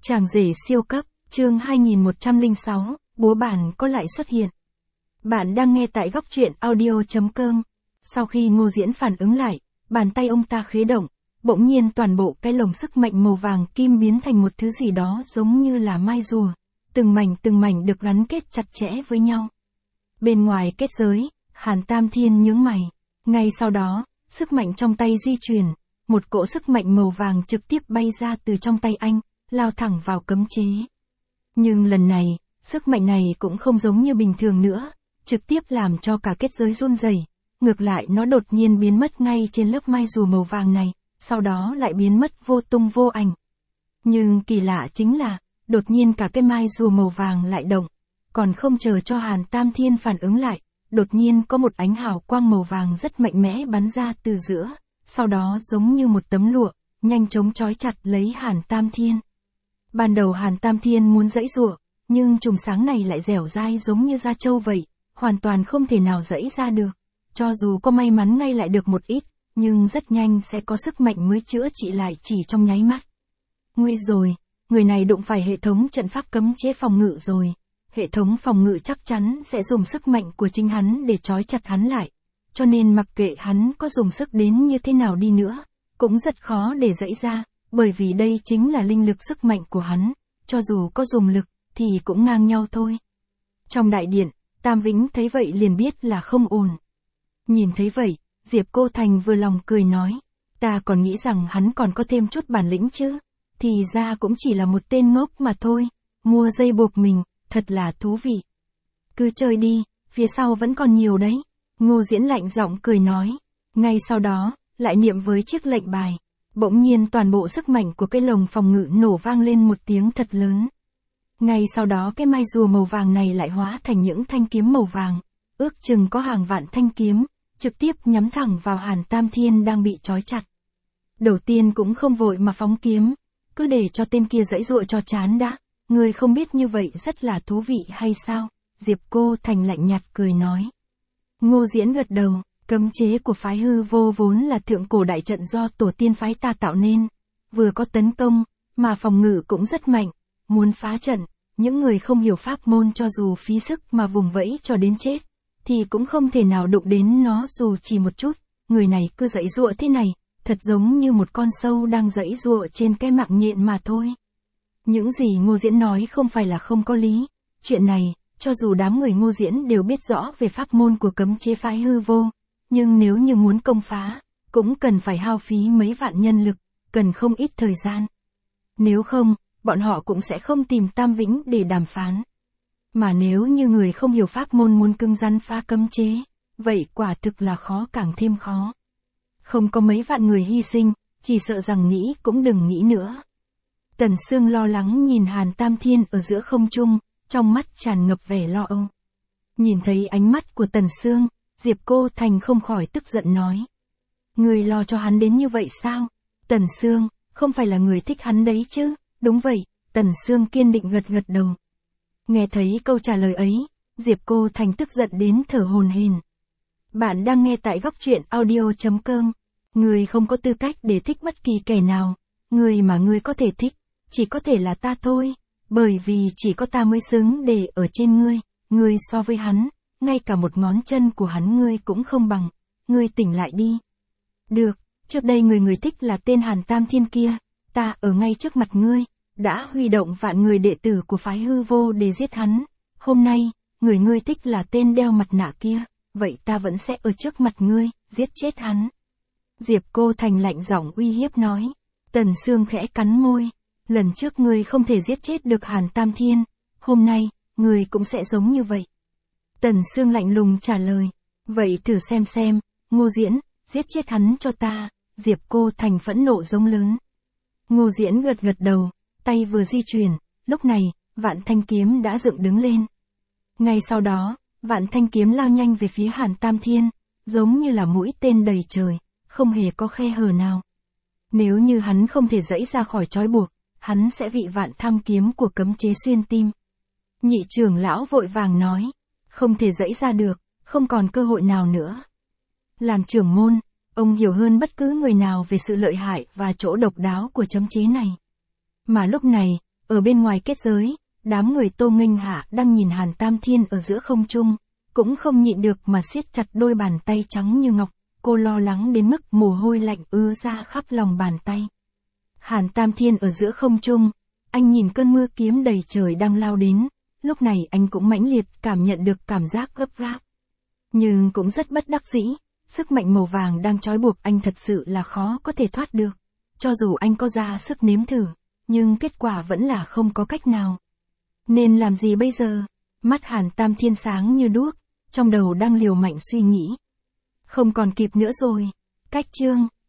Chàng rể siêu cấp, chương 2106, búa bản có lại xuất hiện. Bạn đang nghe tại góc truyện audio.com. Sau khi Ngô Diễn phản ứng lại, bàn tay ông ta khế động, bỗng nhiên toàn bộ cái lồng sức mạnh màu vàng kim biến thành một thứ gì đó giống như là mai rùa, từng mảnh được gắn kết chặt chẽ với nhau. Bên ngoài kết giới, Hàn Tam Thiên nhướng mày. Ngay sau đó, sức mạnh trong tay di chuyển, một cỗ sức mạnh màu vàng trực tiếp bay ra từ trong tay anh, lao thẳng vào cấm chế. Nhưng lần này, sức mạnh này cũng không giống như bình thường nữa, trực tiếp làm cho cả kết giới run rẩy. Ngược lại nó đột nhiên biến mất ngay trên lớp mai rùa màu vàng này, sau đó lại biến mất vô tung vô ảnh. Nhưng kỳ lạ chính là, đột nhiên cả cái mai rùa màu vàng lại động, còn không chờ cho Hàn Tam Thiên phản ứng lại, đột nhiên có một ánh hào quang màu vàng rất mạnh mẽ bắn ra từ giữa, sau đó giống như một tấm lụa, nhanh chóng trói chặt lấy Hàn Tam Thiên. Ban đầu Hàn Tam Thiên muốn giãy giụa, nhưng chùm sáng này lại dẻo dai giống như da trâu vậy, hoàn toàn không thể nào giãy ra được. Cho dù có may mắn ngay lại được một ít, nhưng rất nhanh sẽ có sức mạnh mới chữa trị lại chỉ trong nháy mắt. Nguy rồi, người này đụng phải hệ thống trận pháp cấm chế phòng ngự rồi. Hệ thống phòng ngự chắc chắn sẽ dùng sức mạnh của chính hắn để trói chặt hắn lại. Cho nên mặc kệ hắn có dùng sức đến như thế nào đi nữa, cũng rất khó để giãy ra, bởi vì đây chính là linh lực sức mạnh của hắn, cho dù có dùng lực, thì cũng ngang nhau thôi. Trong đại điện, Tam Vĩnh thấy vậy liền biết là không ổn. Nhìn thấy vậy, Diệp Cô Thành vừa lòng cười nói, ta còn nghĩ rằng hắn còn có thêm chút bản lĩnh chứ, thì ra cũng chỉ là một tên ngốc mà thôi, mua dây buộc mình, thật là thú vị. Cứ chơi đi, phía sau vẫn còn nhiều đấy, Ngô Diễn lạnh giọng cười nói, ngay sau đó, lại niệm với chiếc lệnh bài. Bỗng nhiên toàn bộ sức mạnh của cái lồng phòng ngự nổ vang lên một tiếng thật lớn. Ngay sau đó cái mai rùa màu vàng này lại hóa thành những thanh kiếm màu vàng, ước chừng có hàng vạn thanh kiếm, trực tiếp nhắm thẳng vào Hàn Tam Thiên đang bị trói chặt. Đầu tiên cũng không vội mà phóng kiếm, cứ để cho tên kia giãy giụa cho chán đã, người không biết như vậy rất là thú vị hay sao? Diệp Cô Thành lạnh nhạt cười nói. Ngô Diễn gật đầu. Cấm chế của phái hư vô vốn là thượng cổ đại trận do tổ tiên phái ta tạo nên, vừa có tấn công, mà phòng ngự cũng rất mạnh, muốn phá trận, những người không hiểu pháp môn cho dù phí sức mà vùng vẫy cho đến chết, thì cũng không thể nào đụng đến nó dù chỉ một chút, người này cứ giãy giụa thế này, thật giống như một con sâu đang giãy giụa trên cái mạng nhện mà thôi. Những gì Ngô Diễn nói không phải là không có lý, chuyện này, cho dù đám người Ngô Diễn đều biết rõ về pháp môn của cấm chế phái hư vô, nhưng nếu như muốn công phá, cũng cần phải hao phí mấy vạn nhân lực, cần không ít thời gian. Nếu không, bọn họ cũng sẽ không tìm Tam Vĩnh để đàm phán. Mà nếu như người không hiểu pháp môn muốn cứng rắn phá cấm chế, vậy quả thực là khó càng thêm khó. Không có mấy vạn người hy sinh, chỉ sợ rằng nghĩ cũng đừng nghĩ nữa. Tần Sương lo lắng nhìn Hàn Tam Thiên ở giữa không trung, trong mắt tràn ngập vẻ lo âu. Nhìn thấy ánh mắt của Tần Sương, Diệp Cô Thành không khỏi tức giận nói. Người lo cho hắn đến như vậy sao? Tần Sương, không phải là người thích hắn đấy chứ? Đúng vậy, Tần Sương kiên định gật đầu. Nghe thấy câu trả lời ấy, Diệp Cô Thành tức giận đến thở hổn hển. Bạn đang nghe tại góc truyện audio.com. Người không có tư cách để thích bất kỳ kẻ nào. Người mà người có thể thích, chỉ có thể là ta thôi. Bởi vì chỉ có ta mới xứng để ở trên ngươi. Ngươi so với hắn, ngay cả một ngón chân của hắn ngươi cũng không bằng, ngươi tỉnh lại đi. Được, trước đây người thích là tên Hàn Tam Thiên kia, ta ở ngay trước mặt ngươi, đã huy động vạn người đệ tử của phái hư vô để giết hắn. Hôm nay, ngươi thích là tên đeo mặt nạ kia, vậy ta vẫn sẽ ở trước mặt ngươi, giết chết hắn. Diệp Cô Thành lạnh giọng uy hiếp nói. Tần Sương khẽ cắn môi, lần trước ngươi không thể giết chết được Hàn Tam Thiên, hôm nay, ngươi cũng sẽ giống như vậy. Tần Sương lạnh lùng trả lời, vậy thử xem, Ngô Diễn, giết chết hắn cho ta. Diệp Cô Thành phẫn nộ giống lớn. Ngô Diễn gật đầu, tay vừa di chuyển, lúc này, vạn thanh kiếm đã dựng đứng lên. Ngay sau đó, vạn thanh kiếm lao nhanh về phía Hàn Tam Thiên, giống như là mũi tên đầy trời, không hề có khe hở nào. Nếu như hắn không thể giãy ra khỏi trói buộc, hắn sẽ bị vạn tham kiếm của cấm chế xuyên tim. Nhị trưởng lão vội vàng nói, không thể giãy ra được, không còn cơ hội nào nữa. Làm trưởng môn, ông hiểu hơn bất cứ người nào về sự lợi hại và chỗ độc đáo của cấm chế này. Mà lúc này, Ở bên ngoài kết giới, đám người Tô Nghênh Hạ đang nhìn Hàn Tam Thiên ở giữa không trung, cũng không nhịn được mà siết chặt đôi bàn tay trắng như ngọc, cô lo lắng đến mức mồ hôi lạnh ứa ra khắp lòng bàn tay. Hàn Tam Thiên ở giữa không trung, anh nhìn cơn mưa kiếm đầy trời đang lao đến, lúc này anh cũng mãnh liệt cảm nhận được cảm giác gấp gáp. Nhưng cũng rất bất đắc dĩ, sức mạnh màu vàng đang trói buộc anh thật sự là khó có thể thoát được. Cho dù anh có ra sức nếm thử, nhưng kết quả vẫn là không có cách nào. Nên làm gì bây giờ? Mắt Hàn Tam Thiên sáng như đuốc, trong đầu đang liều mạnh suy nghĩ. Không còn kịp nữa rồi. Cách chương